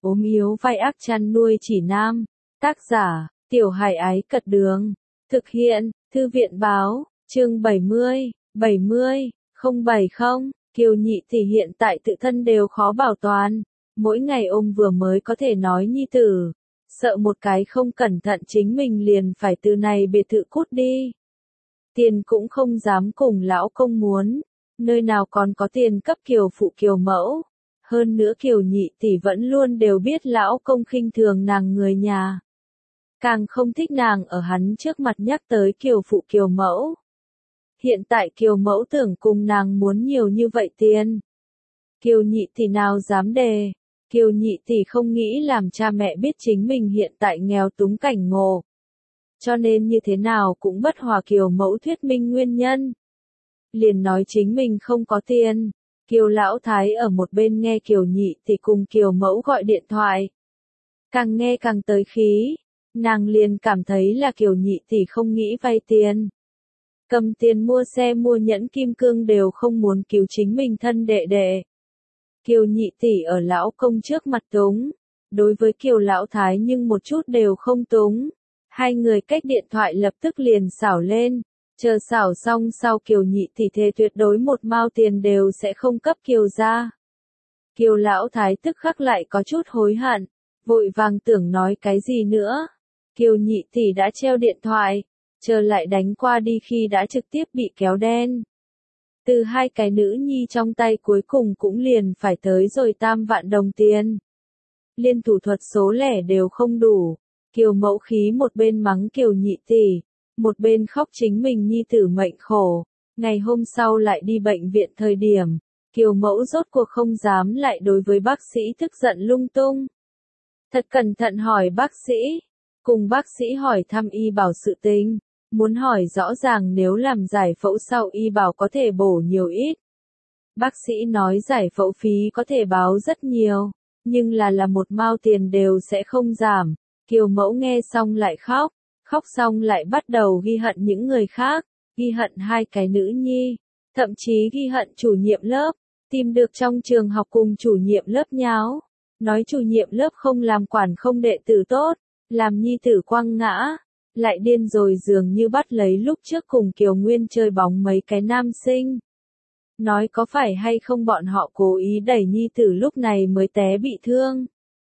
ốm yếu vai ác chăn nuôi chỉ nam. Tác giả, Tiểu Hải Ái Cật Đường. Thực hiện, Thư viện Báo, chương 70, 070, Kiều Nhị Tỷ hiện tại tự thân đều khó bảo toàn. Mỗi ngày ông vừa mới có thể nói nhi tử. Sợ một cái không cẩn thận chính mình liền phải từ này biệt thự cút đi. Tiền cũng không dám cùng lão công muốn. Nơi nào còn có tiền cấp Kiều phụ Kiều mẫu. Hơn nữa Kiều Nhị Tỷ vẫn luôn đều biết lão công khinh thường nàng người nhà. Càng không thích nàng ở hắn trước mặt nhắc tới Kiều phụ Kiều mẫu. Hiện tại Kiều mẫu tưởng cùng nàng muốn nhiều như vậy tiền. Kiều Nhị Tỷ nào dám đề. Kiều Nhị Tỷ không nghĩ làm cha mẹ biết chính mình hiện tại nghèo túng cảnh ngộ. Cho nên như thế nào cũng bất hòa Kiều mẫu thuyết minh nguyên nhân. Liền nói chính mình không có tiền. Kiều lão thái ở một bên nghe Kiều Nhị Tỷ cùng Kiều mẫu gọi điện thoại. Càng nghe càng tới khí. Nàng liền cảm thấy là Kiều Nhị Tỷ không nghĩ vay tiền. Cầm tiền mua xe mua nhẫn kim cương đều không muốn cứu chính mình thân đệ đệ. Kiều Nhị Tỷ ở lão công trước mặt túng. Đối với Kiều lão thái nhưng một chút đều không túng. Hai người cách điện thoại lập tức liền xảo lên. Chờ xảo xong sau Kiều Nhị Tỷ thề tuyệt đối một mao tiền đều sẽ không cấp Kiều ra. Kiều lão thái tức khắc lại có chút hối hận. Vội vàng tưởng nói cái gì nữa. Kiều Nhị Tỷ đã treo điện thoại. Chờ lại đánh qua đi khi đã trực tiếp bị kéo đen. Từ hai cái nữ nhi trong tay cuối cùng cũng liền phải tới rồi 3 vạn đồng tiền. Liên thủ thuật số lẻ đều không đủ. Kiều mẫu khí một bên mắng Kiều Nhị Tỷ, một bên khóc chính mình nhi tử mệnh khổ. Ngày hôm sau lại đi bệnh viện thời điểm, Kiều mẫu rốt cuộc không dám lại đối với bác sĩ tức giận lung tung. Thật cẩn thận hỏi bác sĩ, cùng bác sĩ hỏi thăm y bảo sự tình. Muốn hỏi rõ ràng nếu làm giải phẫu sau y bảo có thể bổ nhiều ít. Bác sĩ nói giải phẫu phí có thể báo rất nhiều, nhưng là một mao tiền đều sẽ không giảm. Kiều mẫu nghe xong lại khóc, khóc xong lại bắt đầu ghi hận những người khác, ghi hận hai cái nữ nhi, thậm chí ghi hận chủ nhiệm lớp, tìm được trong trường học cùng chủ nhiệm lớp nháo, nói chủ nhiệm lớp không làm quản không đệ tử tốt, làm nhi tử quăng ngã. Lại điên rồi dường như bắt lấy lúc trước cùng Kiều Nguyên chơi bóng mấy cái nam sinh. Nói có phải hay không bọn họ cố ý đẩy nhi tử lúc này mới té bị thương.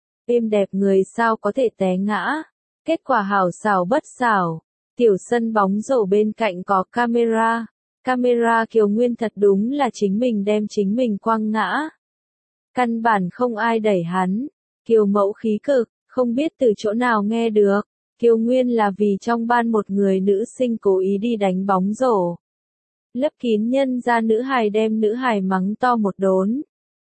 Êm đẹp người sao có thể té ngã. Kết quả hảo xảo bất xảo. Tiểu sân bóng rổ bên cạnh có camera. Camera Kiều Nguyên thật đúng là chính mình đem chính mình quăng ngã. Căn bản không ai đẩy hắn. Kiều mẫu khí cực, không biết từ chỗ nào nghe được. Kiều Nguyên là vì trong ban một người nữ sinh cố ý đi đánh bóng rổ. Lấp kín nhân ra nữ hài đem nữ hài mắng to một đốn.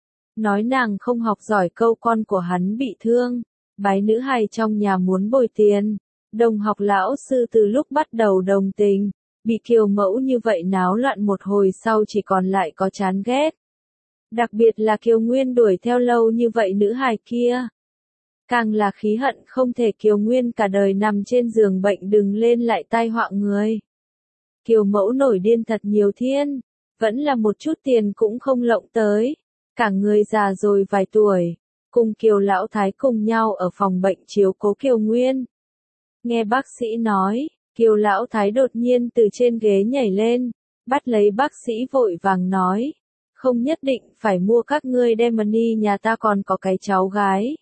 Nói nàng không học giỏi câu con của hắn bị thương. Bái nữ hài trong nhà muốn bồi tiền. Đồng học lão sư từ lúc bắt đầu đồng tình. Bị Kiều mẫu như vậy náo loạn một hồi sau chỉ còn lại có chán ghét. Đặc biệt là Kiều Nguyên đuổi theo lâu như vậy nữ hài kia. Càng là khí hận không thể Kiều Nguyên cả đời nằm trên giường bệnh đừng lên lại tai họa người. Kiều mẫu nổi điên thật nhiều thiên, vẫn là một chút tiền cũng không lộng tới, cả người già rồi vài tuổi, cùng Kiều lão thái cùng nhau ở phòng bệnh chiếu cố Kiều Nguyên. Nghe bác sĩ nói, Kiều lão thái đột nhiên từ trên ghế nhảy lên, bắt lấy bác sĩ vội vàng nói, không nhất định phải mua các ngươi đem money nhà ta còn có cái cháu gái.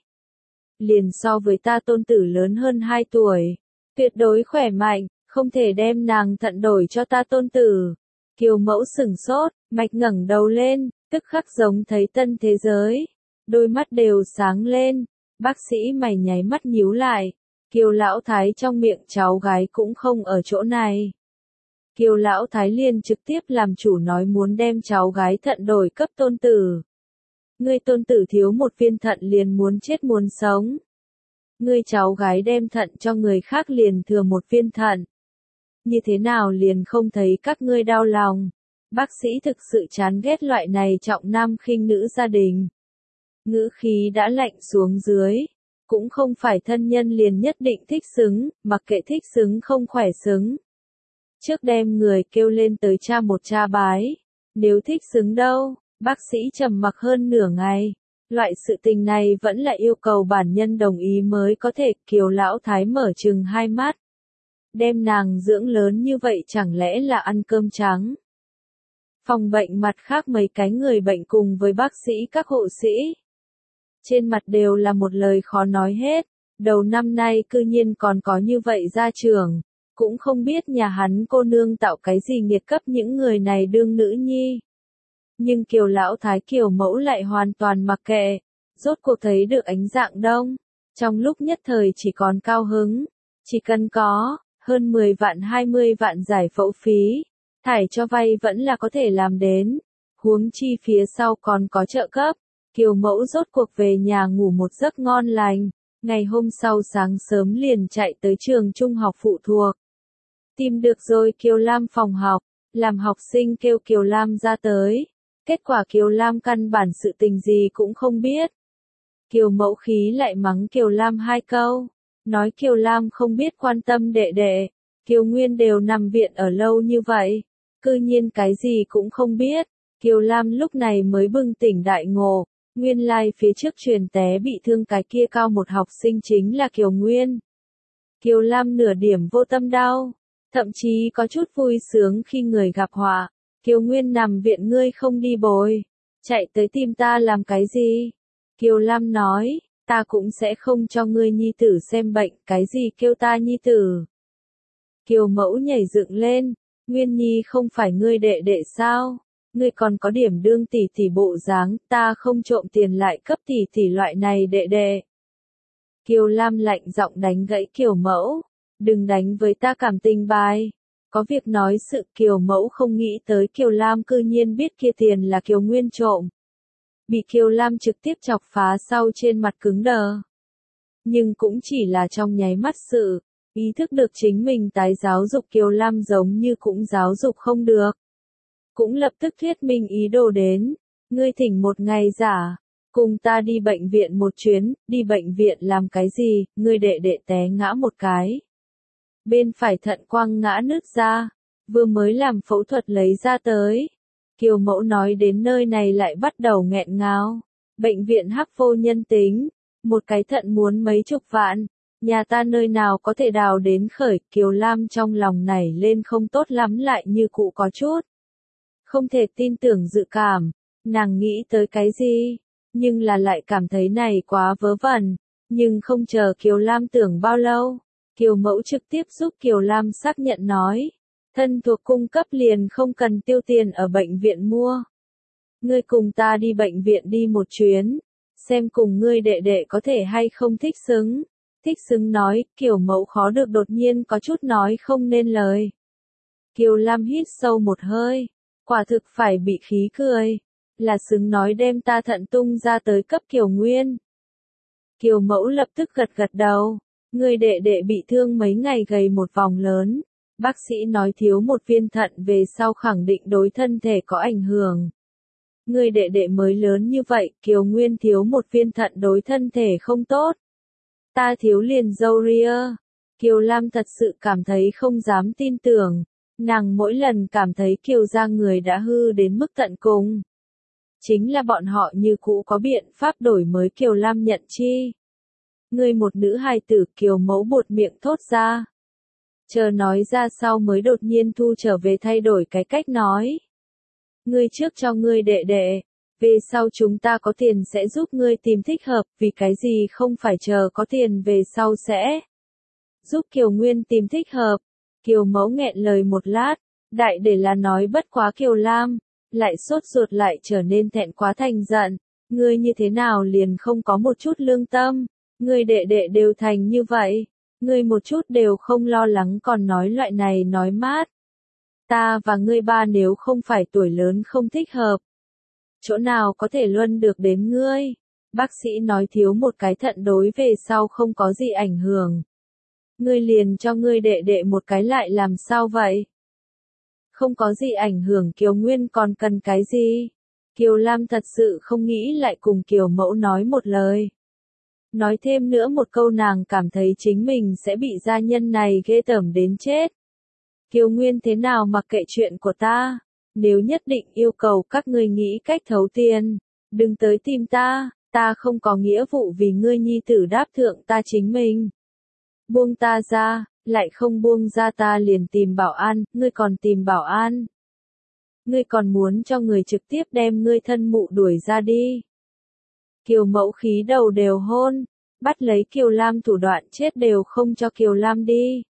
Liền so với ta tôn tử lớn hơn 2 tuổi, tuyệt đối khỏe mạnh, không thể đem nàng thận đổi cho ta tôn tử. Kiều mẫu sửng sốt, mạch ngẩng đầu lên, tức khắc giống thấy tân thế giới, đôi mắt đều sáng lên, bác sĩ mày nháy mắt nhíu lại, Kiều lão thái trong miệng cháu gái cũng không ở chỗ này. Kiều lão thái liền trực tiếp làm chủ nói muốn đem cháu gái thận đổi cấp tôn tử. Ngươi tôn tử thiếu một viên thận liền muốn chết muốn sống. Ngươi cháu gái đem thận cho người khác liền thừa một viên thận. Như thế nào liền không thấy các ngươi đau lòng. Bác sĩ thực sự chán ghét loại này trọng nam khinh nữ gia đình. Ngữ khí đã lạnh xuống dưới. Cũng không phải thân nhân liền nhất định thích xứng, mặc kệ thích xứng không khỏe xứng. Trước đem người kêu lên tới cha một cha bái. Nếu thích xứng đâu? Bác sĩ trầm mặc hơn nửa ngày, Loại sự tình này vẫn là yêu cầu bản nhân đồng ý mới có thể. Kiều lão thái mở trừng hai mắt. Đem nàng dưỡng lớn như vậy chẳng lẽ là ăn cơm trắng? Phòng bệnh mặt khác mấy cái người bệnh cùng với bác sĩ các hộ sĩ. Trên mặt đều là một lời khó nói hết. Đầu năm nay cư nhiên còn có như vậy gia trưởng. Cũng không biết nhà hắn cô nương tạo cái gì nghiệt cấp những người này đương nữ nhi. Nhưng Kiều lão thái Kiều mẫu lại hoàn toàn mặc kệ. Rốt cuộc thấy được ánh dạng đông. Trong lúc nhất thời chỉ còn cao hứng. Chỉ cần có hơn 10 vạn 20 vạn giải phẫu phí. Thải cho vay vẫn là có thể làm đến. Huống chi phía sau còn có trợ cấp. Kiều mẫu rốt cuộc về nhà ngủ một giấc ngon lành. Ngày hôm sau sáng sớm liền chạy tới trường trung học phụ thuộc. Tìm được rồi Kiều Lam phòng học. Làm học sinh kêu Kiều Lam ra tới. Kết quả Kiều Lam căn bản sự tình gì cũng không biết. Kiều mẫu khí lại mắng Kiều Lam hai câu. Nói Kiều Lam không biết quan tâm đệ đệ. Kiều Nguyên đều nằm viện ở lâu như vậy. Cư nhiên cái gì cũng không biết. Kiều Lam lúc này mới bừng tỉnh đại ngộ. Nguyên lai phía trước truyền té bị thương cái kia cao một học sinh chính là Kiều Nguyên. Kiều Lam nửa điểm vô tâm đau. Thậm chí có chút vui sướng khi người gặp họa. Kiều Nguyên nằm viện ngươi không đi bồi. Chạy tới tìm ta làm cái gì? Kiều Lam nói, ta cũng sẽ không cho ngươi nhi tử xem bệnh, cái gì kêu ta nhi tử. Kiều mẫu nhảy dựng lên, Nguyên Nhi không phải ngươi đệ đệ sao? Ngươi còn có điểm đương tỷ tỷ bộ dáng, ta không trộm tiền lại cấp tỷ tỷ loại này đệ đệ. Kiều Lam lạnh giọng đánh gãy Kiều mẫu, đừng đánh với ta cảm tình bài. Có việc nói sự Kiều mẫu không nghĩ tới Kiều Lam cư nhiên biết kia tiền là Kiều Nguyên trộm. Bị Kiều Lam trực tiếp chọc phá sau trên mặt cứng đờ. Nhưng cũng chỉ là trong nháy mắt sự, ý thức được chính mình tái giáo dục Kiều Lam giống như cũng giáo dục không được. Cũng lập tức thuyết minh ý đồ đến, ngươi thỉnh một ngày giả, cùng ta đi bệnh viện một chuyến, đi bệnh viện làm cái gì, ngươi đệ đệ té ngã một cái. Bên phải thận quang ngã nứt ra, vừa mới làm phẫu thuật lấy ra tới. Kiều mẫu nói đến nơi này lại bắt đầu nghẹn ngào. Bệnh viện hắc vô nhân tính, một cái thận muốn mấy chục vạn, nhà ta nơi nào có thể đào đến khởi. Kiều Lam trong lòng này lên không tốt lắm lại như cụ có chút. Không thể tin tưởng dự cảm, nàng nghĩ tới cái gì, nhưng là lại cảm thấy này quá vớ vẩn, nhưng không chờ Kiều Lam tưởng bao lâu. Kiều mẫu trực tiếp giúp Kiều Lam xác nhận nói. Thân thuộc cung cấp liền không cần tiêu tiền ở bệnh viện mua. Ngươi cùng ta đi bệnh viện đi một chuyến. Xem cùng ngươi đệ đệ có thể hay không thích xứng. Thích xứng nói, Kiều mẫu khó được đột nhiên có chút nói không nên lời. Kiều Lam hít sâu một hơi. Quả thực phải bị khí cười. Là xứng nói đem ta thận tung ra tới cấp Kiều Nguyên. Kiều mẫu lập tức gật gật đầu. Ngươi đệ đệ bị thương mấy ngày gầy một vòng lớn. Bác sĩ nói thiếu một viên thận về sau khẳng định đối thân thể có ảnh hưởng. Người đệ đệ mới lớn như vậy, Kiều Nguyên thiếu một viên thận đối thân thể không tốt. Ta thiếu liền râu ria. Kiều Lam thật sự cảm thấy không dám tin tưởng. Nàng mỗi lần cảm thấy Kiều gia người đã hư đến mức tận cùng. Chính là bọn họ như cũ có biện pháp đổi mới Kiều Lam nhận chi. Ngươi một nữ hài tử, Kiều mẫu buột miệng thốt ra. Chờ nói ra sau mới đột nhiên thu trở về thay đổi cái cách nói. Ngươi trước cho ngươi đệ đệ, về sau chúng ta có tiền sẽ giúp ngươi tìm thích hợp, vì cái gì không phải chờ có tiền về sau sẽ giúp Kiều Nguyên tìm thích hợp. Kiều mẫu nghẹn lời một lát, đại để là nói bất quá Kiều Lam, lại sốt ruột lại trở nên thẹn quá thành giận. Ngươi như thế nào liền không có một chút lương tâm, ngươi đệ đệ đều thành như vậy. Ngươi một chút đều không lo lắng còn nói loại này nói mát. Ta và ngươi ba nếu không phải tuổi lớn không thích hợp. Chỗ nào có thể luân được đến ngươi? Bác sĩ nói thiếu một cái thận đối về sau không có gì ảnh hưởng. Ngươi liền cho ngươi đệ đệ một cái lại làm sao vậy? Không có gì ảnh hưởng Kiều Nguyên còn cần cái gì? Kiều Lam thật sự không nghĩ lại cùng Kiều mẫu nói một lời. Nói thêm nữa một câu nàng cảm thấy chính mình sẽ bị gia nhân này ghê tởm đến chết. Kiều Nguyên thế nào mặc kệ chuyện của ta, nếu nhất định yêu cầu các ngươi nghĩ cách thấu tiền, đừng tới tìm ta ta không có nghĩa vụ vì ngươi nhi tử đáp thượng ta chính mình. Buông ta ra, lại không buông ra ta liền tìm bảo an, ngươi còn tìm bảo an. Ngươi còn muốn cho người trực tiếp đem ngươi thân mụ đuổi ra đi. Kiều Mẫu khí đầu đều hôn, bắt lấy Kiều Lam thủ đoạn chết đều không cho Kiều Lam đi.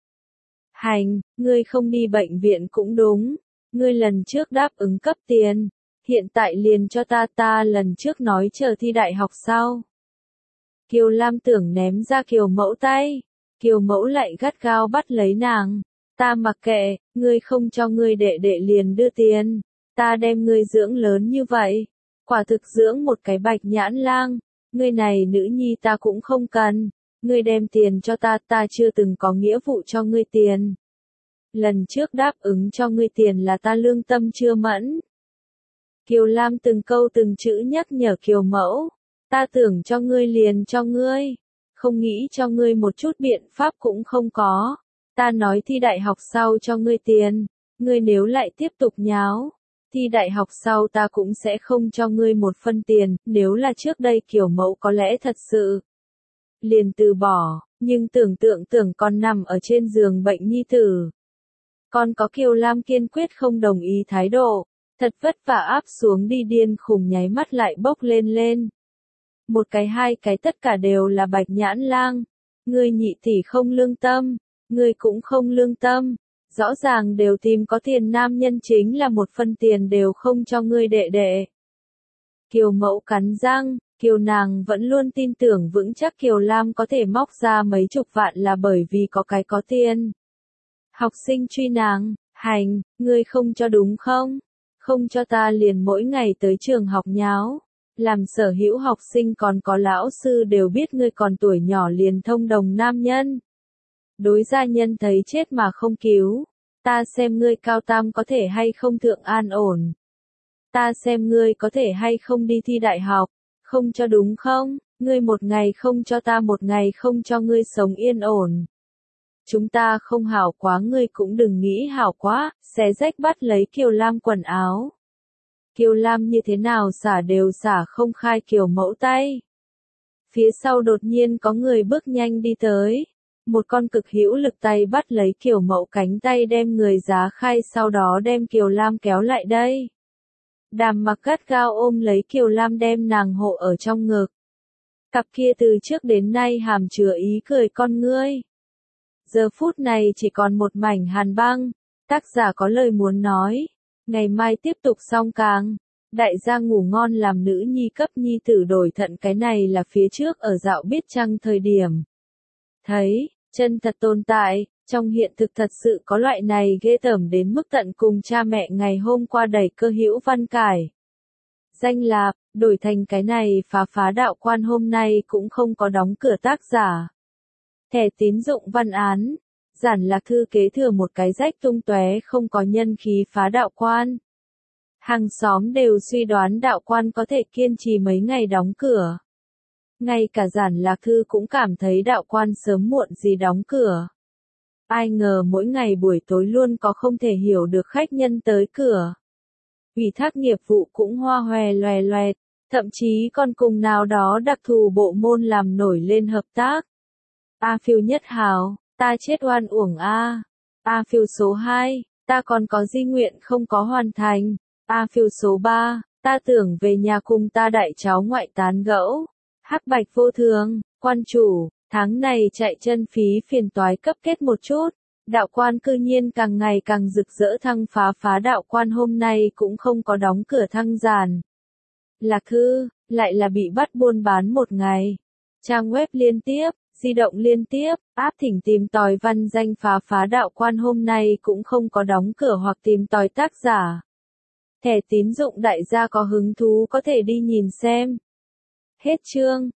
Hành, ngươi không đi bệnh viện cũng đúng, ngươi lần trước đáp ứng cấp tiền, hiện tại liền cho ta lần trước nói chờ thi đại học sau. Kiều Lam tưởng ném ra Kiều Mẫu tay, Kiều Mẫu lại gắt gao bắt lấy nàng, ta mặc kệ, ngươi không cho ngươi đệ đệ liền đưa tiền, ta đem ngươi dưỡng lớn như vậy, quả thực dưỡng một cái bạch nhãn lang, ngươi này nữ nhi ta cũng không cần, ngươi đem tiền cho ta chưa từng có nghĩa vụ cho ngươi tiền. Lần trước đáp ứng cho ngươi tiền là ta lương tâm chưa mẫn. Kiều Lam từng câu từng chữ nhắc nhở Kiều Mẫu, ta tưởng cho ngươi liền cho ngươi, không nghĩ cho ngươi một chút biện pháp cũng không có, ta nói thi đại học sau cho ngươi tiền, ngươi nếu lại tiếp tục nháo, thi đại học sau ta cũng sẽ không cho ngươi một phân tiền, nếu là trước đây Kiều Mẫu có lẽ thật sự liền từ bỏ, nhưng tưởng con nằm ở trên giường bệnh nhi tử. Còn có Kiều Lam kiên quyết không đồng ý thái độ, thật vất vả áp xuống đi điên khùng nháy mắt lại bốc lên. Một cái hai cái tất cả đều là bạch nhãn lang, ngươi nhị tỷ không lương tâm, ngươi cũng không lương tâm, rõ ràng đều tìm có tiền nam nhân chính là một phân tiền đều không cho ngươi đệ đệ. Kiều Mẫu cắn răng, Kiều nàng vẫn luôn tin tưởng vững chắc Kiều Lam có thể móc ra mấy chục vạn là bởi vì có cái có tiền. Học sinh truy nàng, hành, ngươi không cho đúng không? Không cho ta liền mỗi ngày tới trường học nháo. Làm sở hữu học sinh còn có lão sư đều biết ngươi còn tuổi nhỏ liền thông đồng nam nhân. Đối gia nhân thấy chết mà không cứu. Ta xem ngươi cao tam có thể hay không thượng an ổn. Ta xem ngươi có thể hay không đi thi đại học. Không cho đúng không? Ngươi một ngày không cho ta một ngày không cho ngươi sống yên ổn. Chúng ta không hảo quá ngươi cũng đừng nghĩ hảo quá, xé rách bắt lấy Kiều Lam quần áo. Kiều Lam như thế nào xả đều xả không khai Kiều Mẫu tay. Phía sau đột nhiên có người bước nhanh đi tới. Một con cực hữu lực tay bắt lấy Kiều Mẫu cánh tay đem người giá khai sau đó đem Kiều Lam kéo lại đây. Đàm Mặc gắt gao ôm lấy Kiều Lam đem nàng hộ ở trong ngực. Cặp kia từ trước đến nay hàm chứa ý cười con ngươi. Giờ phút này chỉ còn một mảnh hàn băng, tác giả có lời muốn nói, ngày mai tiếp tục song càng, đại gia ngủ ngon làm nữ nhi cấp nhi tử đổi thận cái này là phía trước ở dạo biết chăng thời điểm. Thấy, chân thật tồn tại, trong hiện thực thật sự có loại này ghê tởm đến mức tận cùng cha mẹ ngày hôm qua đẩy cơ hữu văn cải. Danh lạp, đổi thành cái này phá đạo quan hôm nay cũng không có đóng cửa tác giả. Thẻ tín dụng văn án, Giản Lạc Thư kế thừa một cái rách tung tóe không có nhân khí phá đạo quan. Hàng xóm đều suy đoán đạo quan có thể kiên trì mấy ngày đóng cửa. Ngay cả Giản Lạc Thư cũng cảm thấy đạo quan sớm muộn gì đóng cửa. Ai ngờ mỗi ngày buổi tối luôn có không thể hiểu được khách nhân tới cửa. Ủy thác nghiệp vụ cũng hoa hòe loè loẹt, thậm chí còn cùng nào đó đặc thù bộ môn làm nổi lên hợp tác. A phiêu nhất hào, ta chết oan uổng a. A phiêu số 2, ta còn có di nguyện không có hoàn thành. A phiêu số 3, ta tưởng về nhà cùng ta đại cháu ngoại tán gẫu. Hắc bạch vô thường, quan chủ, tháng này chạy chân phí phiền toái cấp kết một chút. Đạo quan cư nhiên càng ngày càng rực rỡ thăng phá đạo quan hôm nay cũng không có đóng cửa thăng giàn. Lạc Thư, lại là bị bắt buôn bán một ngày. Trang web liên tiếp, di động liên tiếp, áp thỉnh tìm tòi văn danh phá đạo quan hôm nay cũng không có đóng cửa hoặc tìm tòi tác giả. Thẻ tín dụng đại gia có hứng thú có thể đi nhìn xem. Hết chương.